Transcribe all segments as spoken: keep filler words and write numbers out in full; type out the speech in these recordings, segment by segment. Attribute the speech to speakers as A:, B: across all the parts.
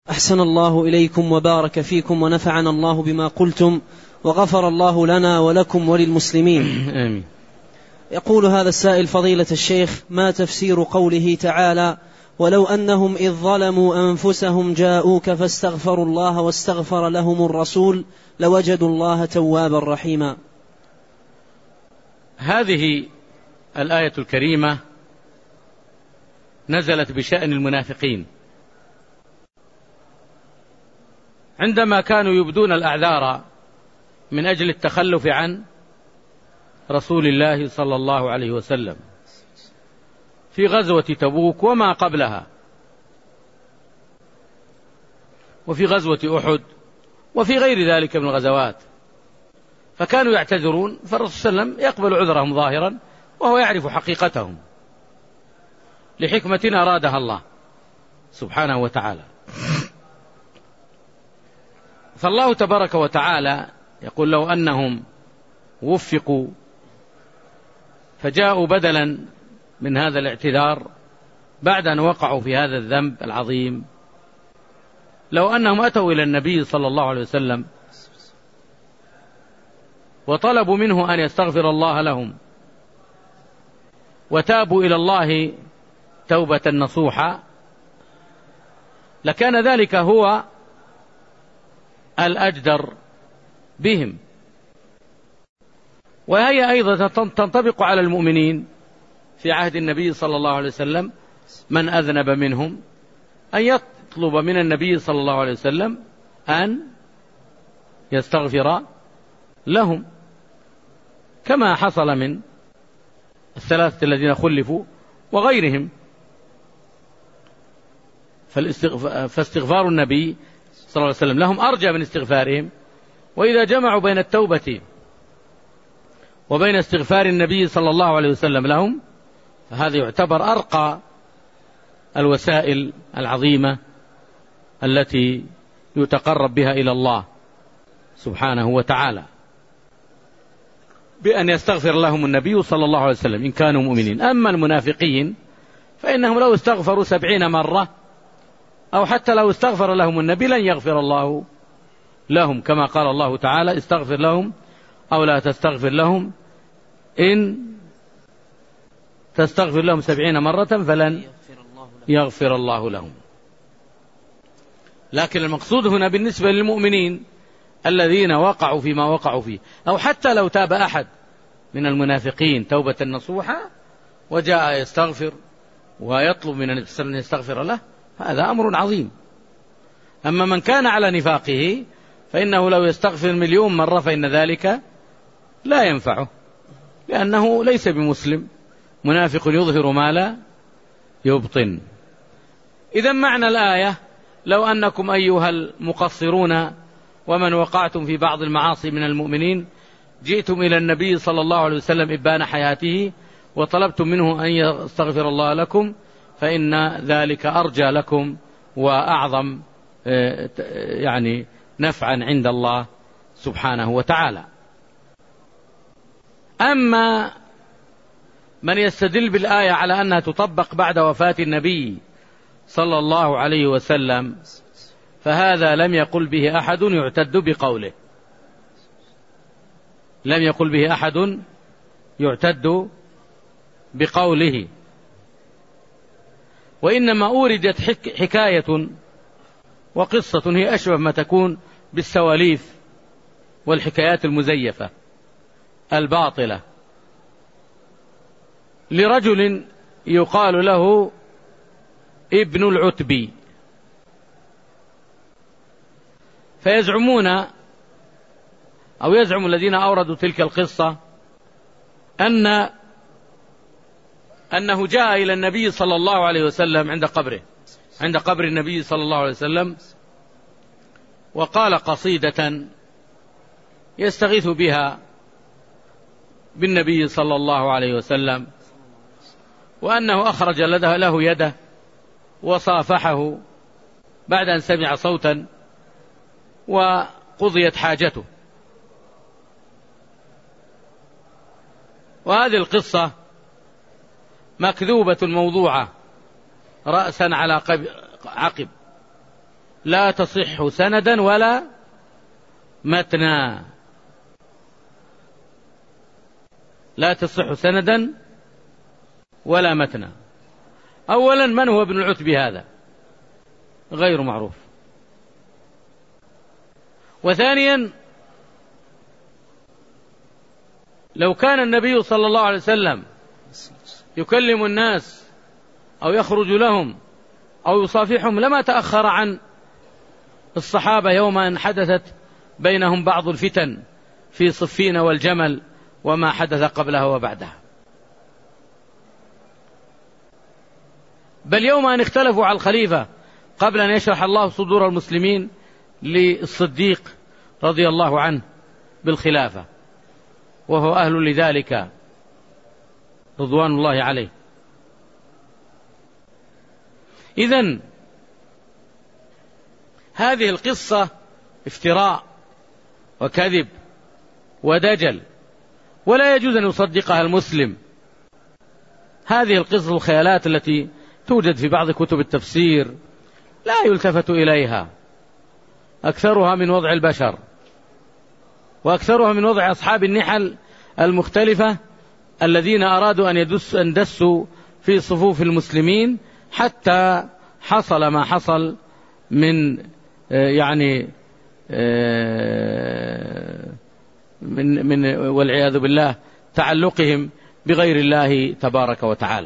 A: أحسن الله إليكم وبارك فيكم ونفعنا الله بما قلتم وغفر الله لنا ولكم وللمسلمين
B: آمين.
A: يقول هذا السائل: فضيلة الشيخ، ما تفسير قوله تعالى: ولو أنهم إذ ظلموا أنفسهم جاءوك فاستغفروا الله واستغفر لهم الرسول لوجدوا الله توابا رحيما؟
B: هذه الآية الكريمة نزلت بشأن المنافقين عندما كانوا يبدون الأعذار من أجل التخلف عن رسول الله صلى الله عليه وسلم في غزوة تبوك وما قبلها، وفي غزوة أحد، وفي غير ذلك من الغزوات، فكانوا يعتذرون، فالرسول صلى الله عليه وسلم يقبل عذرهم ظاهرا وهو يعرف حقيقتهم لحكمة أرادها الله سبحانه وتعالى. فالله تبارك وتعالى يقول: لو أنهم وفقوا فجاءوا بدلا من هذا الاعتذار بعد أن وقعوا في هذا الذنب العظيم، لو أنهم أتوا إلى النبي صلى الله عليه وسلم وطلبوا منه أن يستغفر الله لهم وتابوا إلى الله توبة نصوحا، لكان ذلك هو الأجدر بهم. وهي أيضا تنطبق على المؤمنين في عهد النبي صلى الله عليه وسلم، من أذنب منهم أن يطلب من النبي صلى الله عليه وسلم أن يستغفر لهم، كما حصل من الثلاثة الذين خلفوا وغيرهم. فاستغفار النبي صلى الله عليه وسلم لهم أرجى من استغفارهم، وإذا جمعوا بين التوبة وبين استغفار النبي صلى الله عليه وسلم لهم فهذا يعتبر أرقى الوسائل العظيمة التي يتقرب بها إلى الله سبحانه وتعالى، بأن يستغفر لهم النبي صلى الله عليه وسلم إن كانوا مؤمنين. أما المنافقين فإنهم لو استغفروا سبعين مرة أو حتى لو استغفر لهم النبي لن يغفر الله لهم، كما قال الله تعالى: استغفر لهم أو لا تستغفر لهم إن تستغفر لهم سبعين مرة فلن يغفر الله لهم. لكن المقصود هنا بالنسبة للمؤمنين الذين وقعوا فيما وقعوا فيه، أو حتى لو تاب أحد من المنافقين توبة نصوحة وجاء يستغفر ويطلب من النبي صلى الله عليه وسلم أن يستغفر له، هذا أمر عظيم. أما من كان على نفاقه فإنه لو يستغفر مليون مرة فإن ذلك لا ينفعه، لأنه ليس بمسلم، منافق يظهر ما لا يبطن. إذن معنى الآية: لو أنكم أيها المقصرون ومن وقعتم في بعض المعاصي من المؤمنين جئتم إلى النبي صلى الله عليه وسلم إبان حياته وطلبتم منه أن يستغفر الله لكم فإن ذلك أرجى لكم وأعظم يعني نفعا عند الله سبحانه وتعالى. أما من يستدل بالآية على أنها تطبق بعد وفاة النبي صلى الله عليه وسلم فهذا لم يقل به أحد يعتد بقوله، لم يقل به أحد يعتد بقوله، وإنما أوردت حكاية وقصة هي أشبه ما تكون بالسواليف والحكايات المزيفة الباطلة لرجل يقال له ابن العتبي، فيزعمون أو يزعم الذين أوردوا تلك القصة أن أنه جاء إلى النبي صلى الله عليه وسلم عند قبره عند قبر النبي صلى الله عليه وسلم وقال قصيدة يستغيث بها بالنبي صلى الله عليه وسلم، وأنه أخرج له يده وصافحه بعد أن سمع صوتا وقضيت حاجته. وهذه القصة مكذوبة موضوعة رأسا على عقب، لا تصح سندا ولا متنا، لا تصح سندا ولا متنا. أولا من هو ابن العتبي هذا؟ غير معروف. وثانيا لو كان النبي صلى الله عليه وسلم يكلم الناس أو يخرج لهم أو يصافحهم لما تأخر عن الصحابة يوم أن حدثت بينهم بعض الفتن في صفين والجمل وما حدث قبلها وبعدها، بل يوم أن اختلفوا على الخليفة قبل أن يشرح الله صدور المسلمين للصديق رضي الله عنه بالخلافة، وهو أهل لذلك رضوان الله عليه. إذن هذه القصة افتراء وكذب ودجل، ولا يجوز أن يصدقها المسلم. هذه القصة الخيالات التي توجد في بعض كتب التفسير لا يلتفت إليها، أكثرها من وضع البشر، وأكثرها من وضع أصحاب النحل المختلفة الذين أرادوا أن يدس أن دسوا في صفوف المسلمين حتى حصل ما حصل من يعني من من والعياذ بالله تعلقهم بغير الله تبارك وتعالى.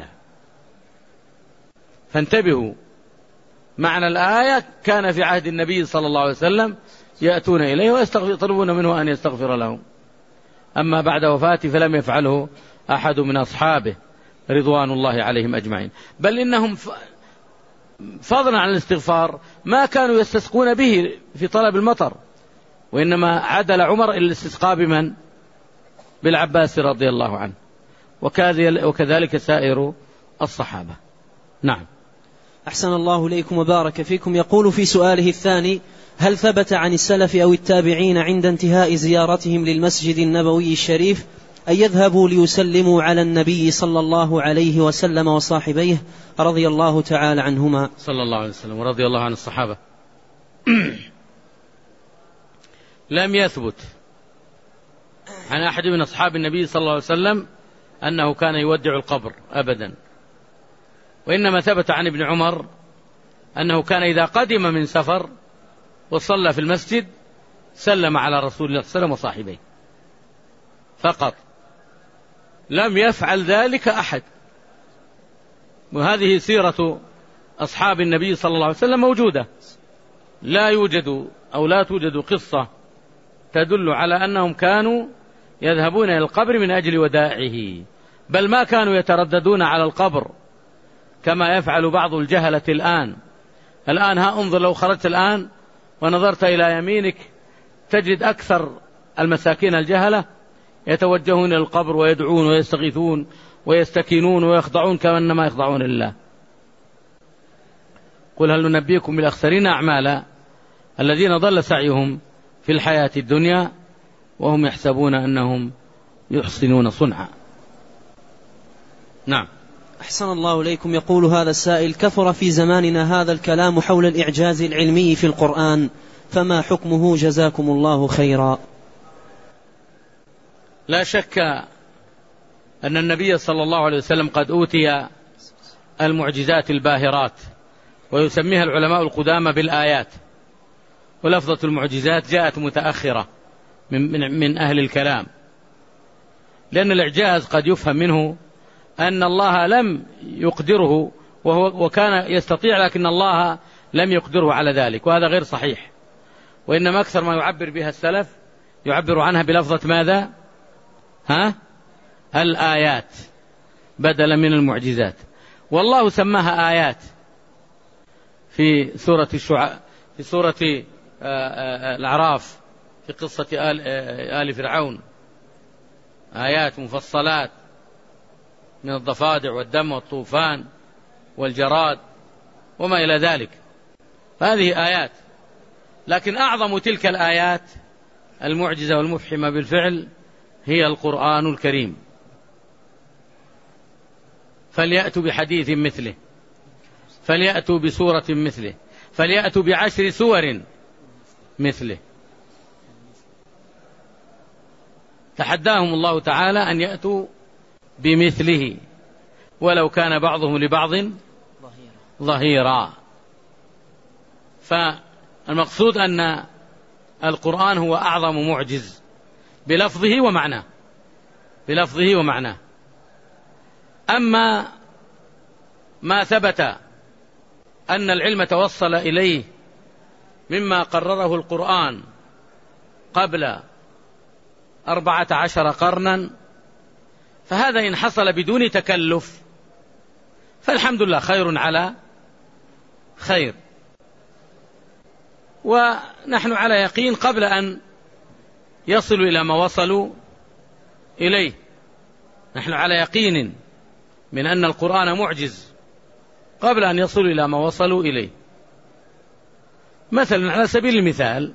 B: فانتبهوا، معنى الآية كان في عهد النبي صلى الله عليه وسلم يأتون إليه ويطلبون منه أن يستغفر لهم، أما بعد وفاته فلم يفعله أحد من أصحابه رضوان الله عليهم أجمعين، بل إنهم فضلا عن الاستغفار ما كانوا يستسقون به في طلب المطر، وإنما عدل عمر إلى الاستسقاء بمن؟ بالعباس رضي الله عنه، وكذلك سائر الصحابة. نعم.
A: أحسن الله إليكم وبارك فيكم. يقول في سؤاله الثاني: هل ثبت عن السلف أو التابعين عند انتهاء زيارتهم للمسجد النبوي الشريف أن يذهبوا ليسلموا على النبي صلى الله عليه وسلم وصاحبيه رضي الله تعالى عنهما؟
B: صلى الله عليه وسلم ورضي الله عن الصحابة. لم يثبت عن أحد من أصحاب النبي صلى الله عليه وسلم أنه كان يودع القبر أبدا، وإنما ثبت عن ابن عمر أنه كان إذا قدم من سفر وصلى في المسجد سلم على رسول الله صلى الله عليه وسلم وصاحبيه فقط، لم يفعل ذلك أحد. وهذه سيرة أصحاب النبي صلى الله عليه وسلم موجودة، لا يوجد أو لا توجد قصة تدل على أنهم كانوا يذهبون إلى القبر من أجل وداعه، بل ما كانوا يترددون على القبر كما يفعل بعض الجهلة الآن. الآن ها انظر، لو خرجت الآن ونظرت إلى يمينك تجد أكثر المساكين الجهلة يتوجهون إلى القبر ويدعون ويستغيثون ويستكينون ويخضعون كأنما يخضعون لله. قل هل ننبئكم بالأخسرين أعمالا الذين ضل سعيهم في الحياة الدنيا وهم يحسبون أنهم يحسنون صنعا. نعم.
A: أحسن الله إليكم. يقول هذا السائل: كثر في زماننا هذا الكلام حول الإعجاز العلمي في القرآن، فما حكمه جزاكم الله خيرا؟
B: لا شك أن النبي صلى الله عليه وسلم قد أوتي المعجزات الباهرات، ويسميها العلماء القدامى بالآيات، ولفظة المعجزات جاءت متأخرة من, من, من أهل الكلام، لأن الإعجاز قد يفهم منه أن الله لم يقدره وهو وكان يستطيع، لكن الله لم يقدره على ذلك، وهذا غير صحيح. وإنما أكثر ما يعبر بها السلف يعبر عنها بلفظة ماذا؟ ها؟ الآيات بدلا من المعجزات، والله سماها آيات في سورة الشعراء، في سورة الأعراف، في قصة آل, آل فرعون، آيات مفصلات من الضفادع والدم والطوفان والجراد وما إلى ذلك، هذه آيات. لكن أعظم تلك الآيات المعجزة والمفحمة بالفعل هي القرآن الكريم، فليأتوا بحديث مثله، فليأتوا بسورة مثله، فليأتوا بعشر سور مثله. تحداهم الله تعالى أن يأتوا بمثله ولو كان بعضهم لبعض ظهيرا. فالمقصود أن القرآن هو أعظم معجز بلفظه ومعناه بلفظه ومعناه. أما ما ثبت أن العلم توصل إليه مما قرره القرآن قبل أربعة عشر قرنا، فهذا إن حصل بدون تكلف فالحمد لله خير على خير. ونحن على يقين قبل أن يصلوا إلى ما وصلوا إليه، نحن على يقين من أن القرآن معجز قبل أن يصلوا إلى ما وصلوا إليه. مثلا على سبيل المثال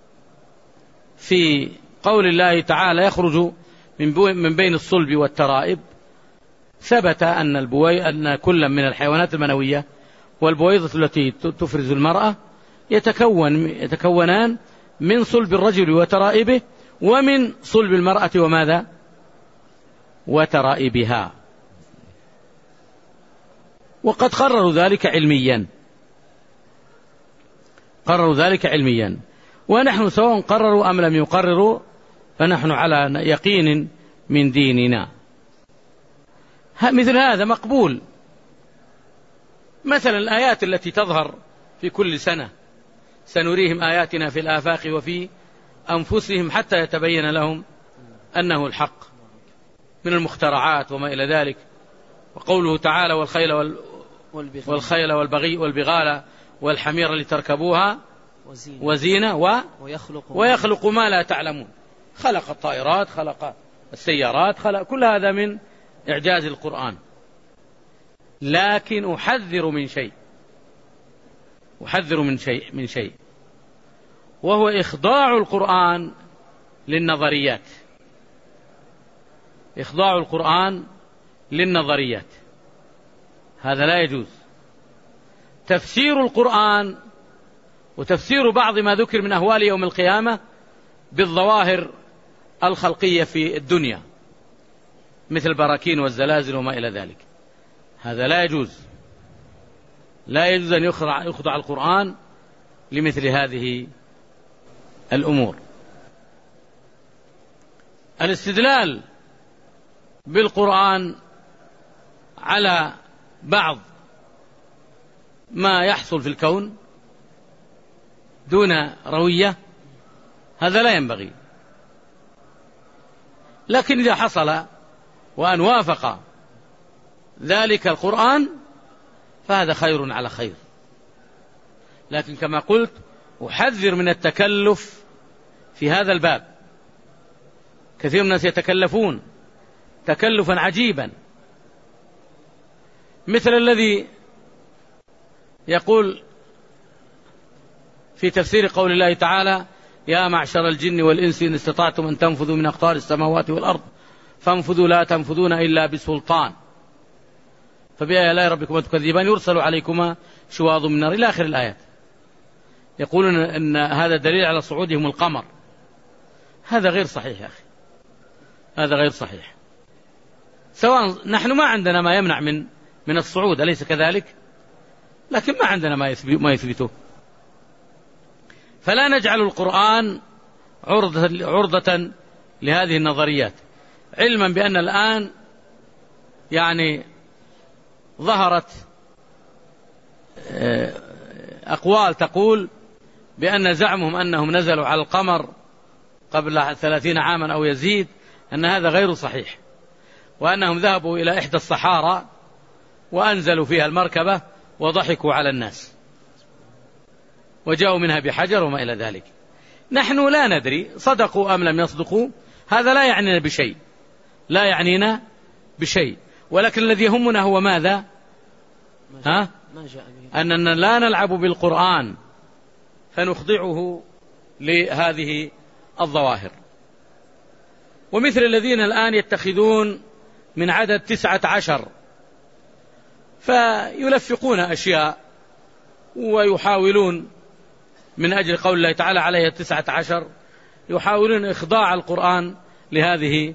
B: في قول الله تعالى يخرج من بين الصلب والترائب، ثبت أن البوي أن كل من الحيوانات المنوية والبويضة التي تفرز المرأة يتكون يتكونان من صلب الرجل وترائبه ومن صلب المرأة وماذا وترائبها. وقد قرروا ذلك علميا قرروا ذلك علميا ونحن سواء قرروا أم لم يقرروا فنحن على يقين من ديننا. مثل هذا مقبول. مثلا الآيات التي تظهر في كل سنة، سنريهم آياتنا في الآفاق وفي أنفسهم حتى يتبين لهم أنه الحق، من المخترعات وما إلى ذلك. وقوله تعالى والخيل وال والخيل والبغي والبغال والحمير لتركبوها وزينة و ويخلق ما لا تعلمون. خلق الطائرات، خلق السيارات، خلق كل هذا من إعجاز القرآن. لكن أحذر من شيء أحذر من شيء من شيء وهو إخضاع القرآن للنظريات إخضاع القرآن للنظريات هذا لا يجوز. تفسير القرآن وتفسير بعض ما ذكر من أهوال يوم القيامة بالظواهر الخلقية في الدنيا مثل البراكين والزلازل وما إلى ذلك، هذا لا يجوز. لا يجوز أن يخضع القرآن لمثل هذه الأمور. الاستدلال بالقرآن على بعض ما يحصل في الكون دون روية هذا لا ينبغي. لكن إذا حصل وأن وافق ذلك القرآن فهذا خير على خير. لكن كما قلت أحذر من التكلف في هذا الباب. كثير من الناس يتكلفون تكلفا عجيبا، مثل الذي يقول في تفسير قول الله تعالى يا معشر الجن والإنس إن استطعتم أن تنفذوا من أقطار السماوات والأرض فانفذوا لا تنفذون إلا بسلطان فبأي آلاء ربكما تكذبان يرسل عليكما شواظ من نار إلى آخر الآيات. يقولون أن هذا دليل على صعودهم القمر. هذا غير صحيح يا أخي، هذا غير صحيح. سواء نحن ما عندنا ما يمنع من من الصعود أليس كذلك؟ لكن ما عندنا ما ما يثبته. فلا نجعل القرآن عرضة, عرضة لهذه النظريات، علما بأن الآن يعني ظهرت أقوال تقول بأن زعمهم أنهم نزلوا على القمر قبل ثلاثين عاما أو يزيد أن هذا غير صحيح، وأنهم ذهبوا إلى إحدى الصحارى وأنزلوا فيها المركبة وضحكوا على الناس وجاءوا منها بحجر وما إلى ذلك. نحن لا ندري صدقوا أم لم يصدقوا، هذا لا يعنينا بشيء لا يعنينا بشيء ولكن الذي يهمنا هو ماذا؟ ها؟ أننا لا نلعب بالقرآن فنخضعه لهذه الظواهر. ومثل الذين الآن يتخذون من عدد تسعة عشر فيلفقون أشياء ويحاولون من أجل قول الله تعالى عليه التسعة عشر يحاولون إخضاع القرآن لهذه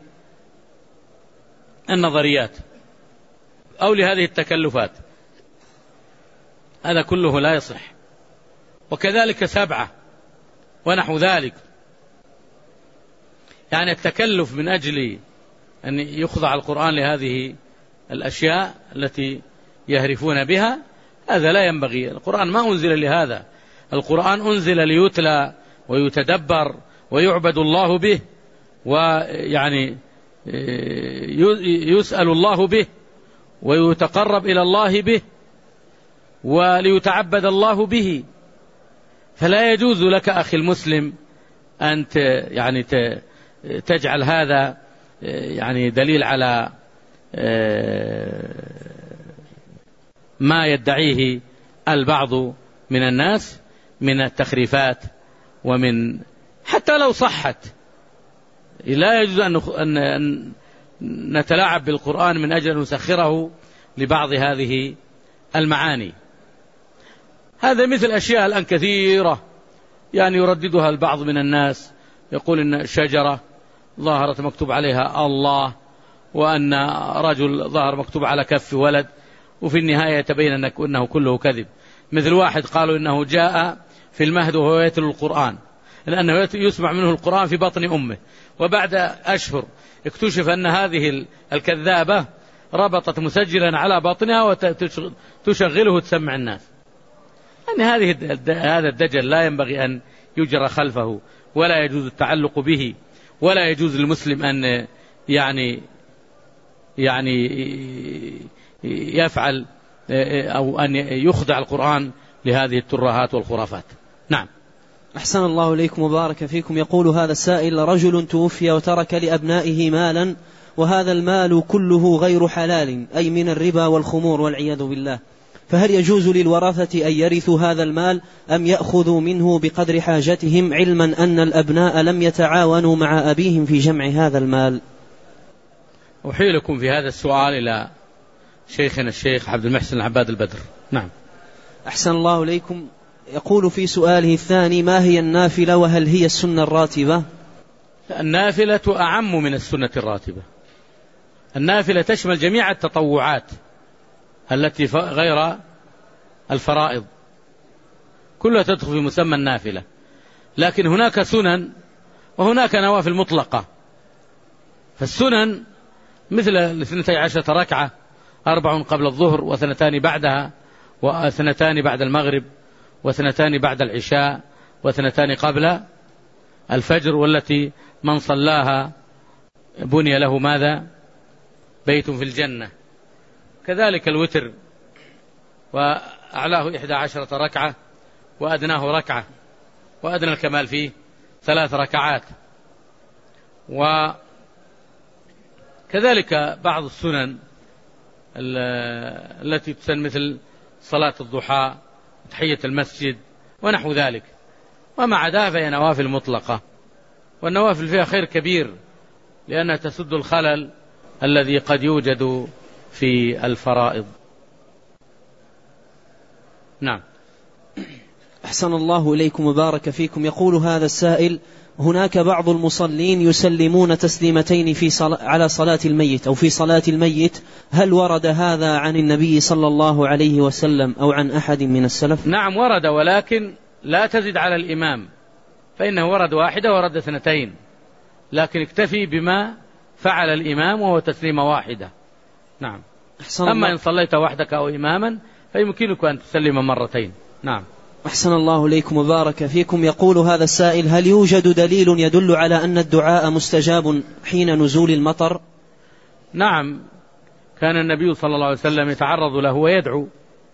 B: النظريات أو لهذه التكلفات. هذا كله لا يصح. وكذلك سبعة ونحو ذلك، يعني التكلف من أجل أن يخضع القرآن لهذه الأشياء التي يهرفون بها، هذا لا ينبغي. القرآن ما أنزل لهذا، القرآن أنزل ليتلى ويتدبر ويعبد الله به، ويعني يسأل الله به ويتقرب إلى الله به وليتعبد الله به. فلا يجوز لك أخي المسلم أن يعني تجعل هذا يعني دليل على ما يدعيه البعض من الناس من التخريفات، ومن حتى لو صحت لا يجوز أن نتلاعب بالقرآن من أجل أن نسخره لبعض هذه المعاني. هذا مثل أشياء الآن كثيرة يعني يرددها البعض من الناس، يقول إن شجرة ظاهرة مكتوب عليها الله، وأن رجل ظاهر مكتوب على كف ولد، وفي النهاية يتبين أنه كله كذب. مثل واحد قالوا إنه جاء في المهد وهو يتلو القرآن، لأنه يسمع منه القرآن في بطن أمه، وبعد أشهر اكتشف أن هذه الكذابة ربطت مسجلا على بطنها وتشغله وتسمع الناس. أن هذه هذا الدجل لا ينبغي أن يجرى خلفه، ولا يجوز التعلق به، ولا يجوز للمسلم أن يعني يعني يفعل أو أن يخضع القرآن لهذه الترهات والخرافات. نعم.
A: أحسن الله إليكم وبارك فيكم. يقول هذا السائل: رجل توفي وترك لأبنائه مالا، وهذا المال كله غير حلال، أي من الربا والخمور والعياذ بالله، فهل يجوز للورثة أن يرثوا هذا المال أم يأخذوا منه بقدر حاجتهم، علما أن الأبناء لم يتعاونوا مع أبيهم في جمع هذا المال؟
B: أحيلكم في هذا السؤال إلى شيخنا الشيخ عبد المحسن العباد البدر. نعم.
A: أحسن الله إليكم. يقول في سؤاله الثاني: ما هي النافلة، وهل هي السنة الراتبة؟
B: النافلة أعم من السنة الراتبة. النافلة تشمل جميع التطوعات التي غير الفرائض، كلها تدخل في مسمى النافلة. لكن هناك سنن وهناك نوافل مطلقة. فالسنن مثل الاثنتي عشرة ركعة، أربع قبل الظهر واثنتان بعدها، واثنتان بعد المغرب، واثنتان بعد العشاء، واثنتان قبل الفجر، والتي من صلاها بني له ماذا؟ بيت في الجنة. كذلك الوتر، وأعلاه إحدى عشرة ركعة وأدناه ركعة، وأدنى الكمال فيه ثلاث ركعات. وكذلك بعض السنن التي تسن مثل صلاة الضحى، تحية المسجد ونحو ذلك. وما عداها فهي نوافل مطلقة، والنوافل فيها خير كبير لأنها تسد الخلل الذي قد يوجد في الفرائض. نعم.
A: أحسن الله إليكم وبارك فيكم. يقول هذا السائل: هناك بعض المصلين يسلمون تسليمتين في صل... على صلاة الميت أو في صلاة الميت، هل ورد هذا عن النبي صلى الله عليه وسلم أو عن أحد من السلف؟
B: نعم ورد، ولكن لا تزد على الإمام، فإنه ورد واحدة ورد اثنتين، لكن اكتفي بما فعل الإمام وهو تسليمة واحدة. نعم. أما إن صليت وحدك أو إماما فيمكنك أن تسلم مرتين. نعم.
A: أحسن الله إليكم وبارك فيكم. يقول هذا السائل: هل يوجد دليل يدل على أن الدعاء مستجاب حين نزول المطر؟
B: نعم، كان النبي صلى الله عليه وسلم يتعرض له ويدعو،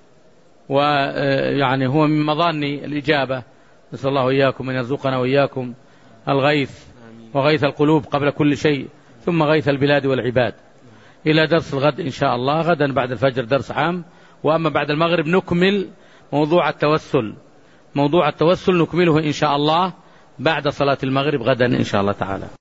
B: ويعني هو من مظان الإجابة. نسأل الله إياكم أن يرزقنا وإياكم الغيث، وغيث القلوب قبل كل شيء، ثم غيث البلاد والعباد. إلى درس الغد إن شاء الله، غدا بعد الفجر درس عام، وأما بعد المغرب نكمل موضوع التوسل. موضوع التوسل نكمله إن شاء الله بعد صلاة المغرب غدا إن شاء الله تعالى.